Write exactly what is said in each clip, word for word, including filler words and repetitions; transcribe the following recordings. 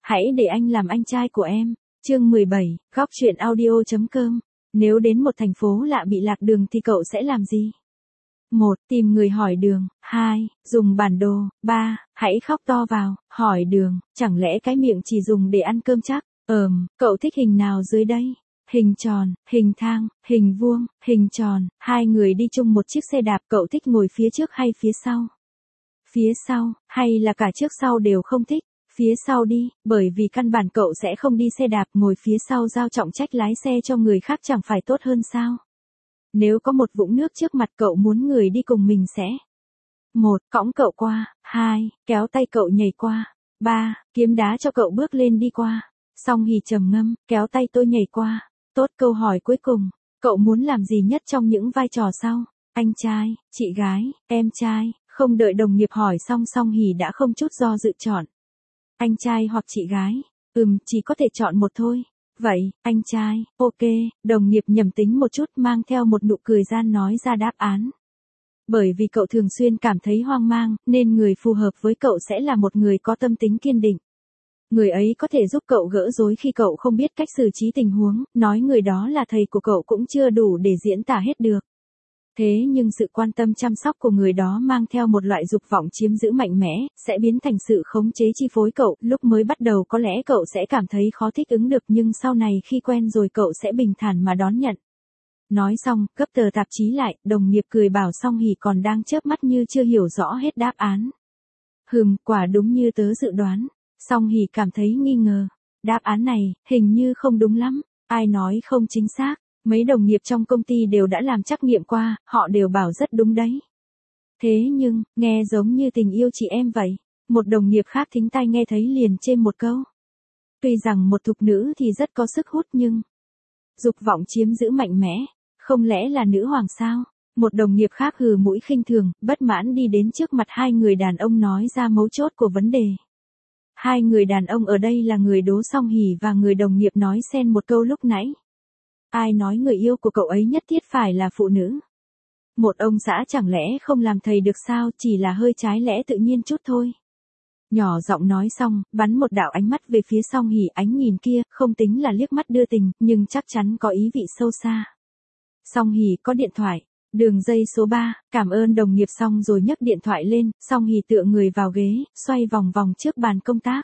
Hãy để anh làm anh trai của em. Chương mười bảy, góc truyện audio chấm com. Nếu đến một thành phố lạ bị lạc đường thì cậu sẽ làm gì? một. Tìm người hỏi đường. hai. Dùng bản đồ. ba. Hãy khóc to vào, hỏi đường, chẳng lẽ cái miệng chỉ dùng để ăn cơm chắc? Ờm, cậu thích hình nào dưới đây? Hình tròn, hình thang, hình vuông, hình tròn. Hai người đi chung một chiếc xe đạp, cậu thích ngồi phía trước hay phía sau? Phía sau, hay là cả trước sau đều không thích? Phía sau đi, bởi vì căn bản cậu sẽ không đi xe đạp, ngồi phía sau giao trọng trách lái xe cho người khác chẳng phải tốt hơn sao? Nếu có một vũng nước trước mặt cậu muốn người đi cùng mình sẽ: một. Cõng cậu qua. hai. Kéo tay cậu nhảy qua. ba. Kiếm đá cho cậu bước lên đi qua. Song Hỷ trầm ngâm, kéo tay tôi nhảy qua. Tốt, câu hỏi cuối cùng, cậu muốn làm gì nhất trong những vai trò sau? Anh trai, chị gái, em trai. Không đợi đồng nghiệp hỏi xong, Song Hỷ đã không chút do dự chọn: anh trai hoặc chị gái? Ừm, chỉ có thể chọn một thôi. Vậy, anh trai. Ok, đồng nghiệp nhầm tính một chút, mang theo một nụ cười gian nói ra đáp án. Bởi vì cậu thường xuyên cảm thấy hoang mang, nên người phù hợp với cậu sẽ là một người có tâm tính kiên định. Người ấy có thể giúp cậu gỡ rối khi cậu không biết cách xử trí tình huống, nói người đó là thầy của cậu cũng chưa đủ để diễn tả hết được. Thế nhưng sự quan tâm chăm sóc của người đó mang theo một loại dục vọng chiếm giữ mạnh mẽ, sẽ biến thành sự khống chế chi phối cậu. Lúc mới bắt đầu có lẽ cậu sẽ cảm thấy khó thích ứng được, nhưng sau này khi quen rồi cậu sẽ bình thản mà đón nhận. Nói xong, gấp tờ tạp chí lại, đồng nghiệp cười bảo Song Hỷ còn đang chớp mắt như chưa hiểu rõ hết đáp án. Hừm, quả đúng như tớ dự đoán. Song Hỷ cảm thấy nghi ngờ. Đáp án này, hình như không đúng lắm. Ai nói không chính xác? Mấy đồng nghiệp trong công ty đều đã làm trắc nghiệm qua, họ đều bảo rất đúng đấy. Thế nhưng, nghe giống như tình yêu chị em vậy. Một đồng nghiệp khác thính tai nghe thấy liền chêm một câu. Tuy rằng một thục nữ thì rất có sức hút nhưng dục vọng chiếm giữ mạnh mẽ, không lẽ là nữ hoàng sao? Một đồng nghiệp khác hừ mũi khinh thường, bất mãn đi đến trước mặt hai người đàn ông nói ra mấu chốt của vấn đề. Hai người đàn ông ở đây là người Đỗ Song Hỷ và người đồng nghiệp nói xen một câu lúc nãy. Ai nói người yêu của cậu ấy nhất thiết phải là phụ nữ? Một ông xã chẳng lẽ không làm thầy được sao, chỉ là hơi trái lẽ tự nhiên chút thôi. Nhỏ giọng nói xong, bắn một đạo ánh mắt về phía Song Hỷ, ánh nhìn kia, không tính là liếc mắt đưa tình, nhưng chắc chắn có ý vị sâu xa. Song Hỷ có điện thoại. Đường dây số ba, cảm ơn đồng nghiệp xong rồi nhấc điện thoại lên, Song Hỷ tựa người vào ghế, xoay vòng vòng trước bàn công tác.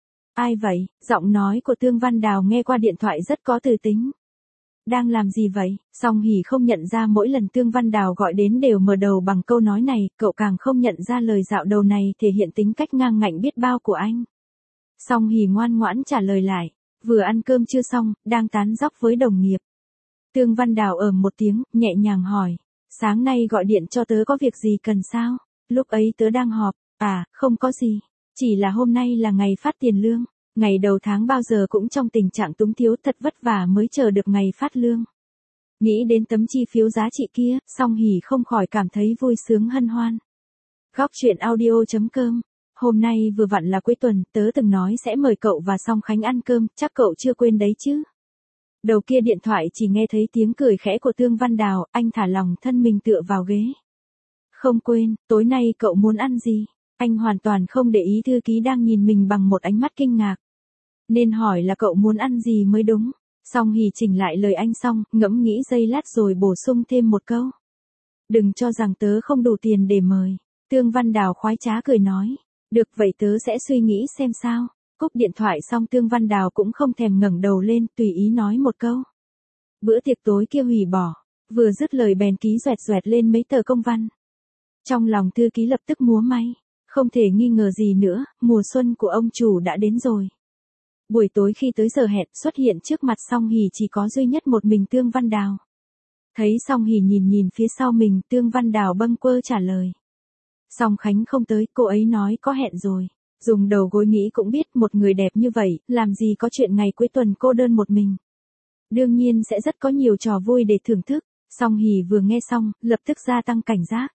Ai vậy? Giọng nói của Tương Văn Đào nghe qua điện thoại rất có từ tính. Đang làm gì vậy? Song Hỷ không nhận ra mỗi lần Tương Văn Đào gọi đến đều mở đầu bằng câu nói này, cậu càng không nhận ra lời dạo đầu này thể hiện tính cách ngang ngạnh biết bao của anh. Song Hỷ ngoan ngoãn trả lời lại, vừa ăn cơm chưa xong, đang tán dóc với đồng nghiệp. Tương Văn Đào ờm một tiếng, nhẹ nhàng hỏi, sáng nay gọi điện cho tớ có việc gì cần sao? Lúc ấy tớ đang họp. À, không có gì, chỉ là hôm nay là ngày phát tiền lương. Ngày đầu tháng bao giờ cũng trong tình trạng túng thiếu, thật vất vả mới chờ được ngày phát lương. Nghĩ đến tấm chi phiếu giá trị kia, Song Hỷ không khỏi cảm thấy vui sướng hân hoan. Góc truyện audio chấm com. Hôm nay vừa vặn là cuối tuần, tớ từng nói sẽ mời cậu và Song Khánh ăn cơm, chắc cậu chưa quên đấy chứ? Đầu kia điện thoại chỉ nghe thấy tiếng cười khẽ của Tương Văn Đào, anh thả lỏng thân mình tựa vào ghế. Không quên, tối nay cậu muốn ăn gì? Anh hoàn toàn không để ý thư ký đang nhìn mình bằng một ánh mắt kinh ngạc. Nên hỏi là cậu muốn ăn gì mới đúng. Song Hỷ chỉnh lại lời anh xong, ngẫm nghĩ giây lát rồi bổ sung thêm một câu. Đừng cho rằng tớ không đủ tiền để mời. Tương Văn Đào khoái trá cười nói. Được vậy tớ sẽ suy nghĩ xem sao. Cúp điện thoại xong Tương Văn Đào cũng không thèm ngẩng đầu lên, tùy ý nói một câu. Bữa tiệc tối kia hủy bỏ. Vừa dứt lời bèn ký doẹt doẹt lên mấy tờ công văn. Trong lòng thư ký lập tức múa may. Không thể nghi ngờ gì nữa, mùa xuân của ông chủ đã đến rồi. Buổi tối khi tới giờ hẹn, xuất hiện trước mặt Song Hỷ chỉ có duy nhất một mình Tương Văn Đào. Thấy Song Hỷ nhìn nhìn phía sau mình, Tương Văn Đào bâng quơ trả lời. Song Khánh không tới, cô ấy nói có hẹn rồi. Dùng đầu gối nghĩ cũng biết một người đẹp như vậy, làm gì có chuyện ngày cuối tuần cô đơn một mình. Đương nhiên sẽ rất có nhiều trò vui để thưởng thức. Song Hỷ vừa nghe xong, lập tức gia tăng cảnh giác.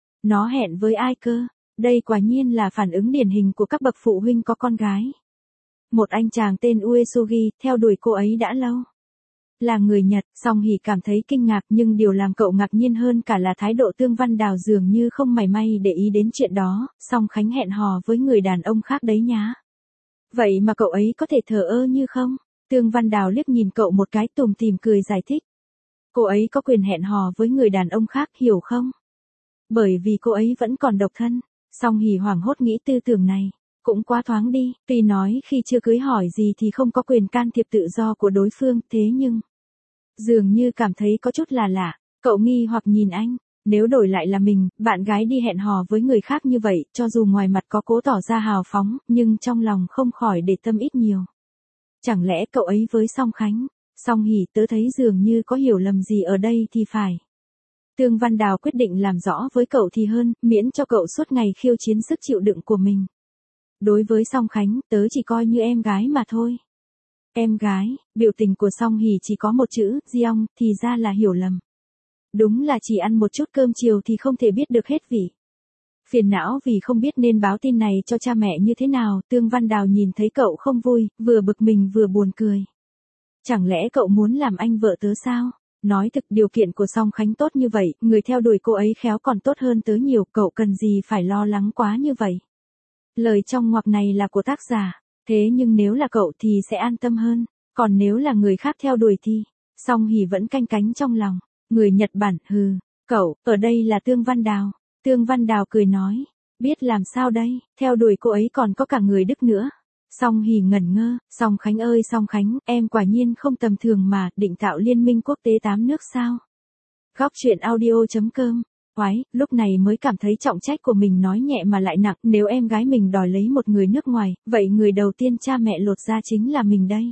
Nó hẹn với ai cơ? Đây quả nhiên là phản ứng điển hình của các bậc phụ huynh có con gái. Một anh chàng tên Uesugi, theo đuổi cô ấy đã lâu. Là người Nhật, Song Hỷ cảm thấy kinh ngạc, nhưng điều làm cậu ngạc nhiên hơn cả là thái độ Tương Văn Đào dường như không mảy may để ý đến chuyện đó. Song Khánh hẹn hò với người đàn ông khác đấy nhá. Vậy mà cậu ấy có thể thờ ơ như không? Tương Văn Đào liếc nhìn cậu một cái tủm tỉm cười giải thích. Cô ấy có quyền hẹn hò với người đàn ông khác, hiểu không? Bởi vì cô ấy vẫn còn độc thân. Song Hỷ hoảng hốt nghĩ tư tưởng này cũng quá thoáng đi, tuy nói khi chưa cưới hỏi gì thì không có quyền can thiệp tự do của đối phương, thế nhưng dường như cảm thấy có chút là lạ. Cậu nghi hoặc nhìn anh, nếu đổi lại là mình, bạn gái đi hẹn hò với người khác như vậy, cho dù ngoài mặt có cố tỏ ra hào phóng, nhưng trong lòng không khỏi để tâm ít nhiều. Chẳng lẽ cậu ấy với Song Khánh? Song Hỷ, tớ thấy dường như có hiểu lầm gì ở đây thì phải. Tương Văn Đào quyết định làm rõ với cậu thì hơn, miễn cho cậu suốt ngày khiêu chiến sức chịu đựng của mình. Đối với Song Khánh, tớ chỉ coi như em gái mà thôi. Em gái, biểu tình của Song Hỷ chỉ có một chữ, Giong, thì ra là hiểu lầm. Đúng là chỉ ăn một chút cơm chiều thì không thể biết được hết vị. Phiền não vì không biết nên báo tin này cho cha mẹ như thế nào, Tương Văn Đào nhìn thấy cậu không vui, vừa bực mình vừa buồn cười. Chẳng lẽ cậu muốn làm anh vợ tớ sao? Nói thực, điều kiện của Song Khánh tốt như vậy, người theo đuổi cô ấy khéo còn tốt hơn tớ nhiều, cậu cần gì phải lo lắng quá như vậy. Lời trong ngoặc này là của tác giả, thế nhưng nếu là cậu thì sẽ an tâm hơn, còn nếu là người khác theo đuổi thì... Song Hỷ vẫn canh cánh trong lòng, người Nhật Bản, hừ, cậu, ở đây là Tương Văn Đào. Tương Văn Đào cười nói, biết làm sao đây, theo đuổi cô ấy còn có cả người Đức nữa. Song Hỷ ngẩn ngơ, Song Khánh ơi Song Khánh, em quả nhiên không tầm thường mà, định tạo liên minh quốc tế tám nước sao? Góc truyện audio chấm com. Oái, lúc này mới cảm thấy trọng trách của mình nói nhẹ mà lại nặng, nếu em gái mình đòi lấy một người nước ngoài, vậy người đầu tiên cha mẹ lột ra chính là mình đây.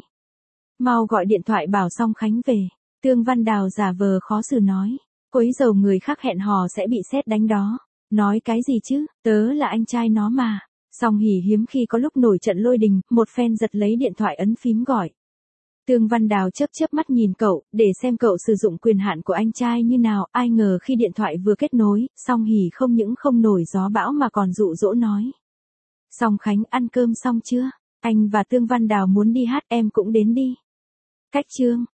Mau gọi điện thoại bảo Song Khánh về. Tương Văn Đào giả vờ khó xử nói, quấy rầy người khác hẹn hò sẽ bị sét đánh đó. Nói cái gì chứ, tớ là anh trai nó mà. Song Hỷ hiếm khi có lúc nổi trận lôi đình, một phen giật lấy điện thoại ấn phím gọi. Tương Văn Đào chớp chớp mắt nhìn cậu, để xem cậu sử dụng quyền hạn của anh trai như nào, ai ngờ khi điện thoại vừa kết nối, Song Hỷ không những không nổi gió bão mà còn dụ dỗ nói. Song Khánh, ăn cơm xong chưa? Anh và Tương Văn Đào muốn đi hát, em cũng đến đi. Cách chương.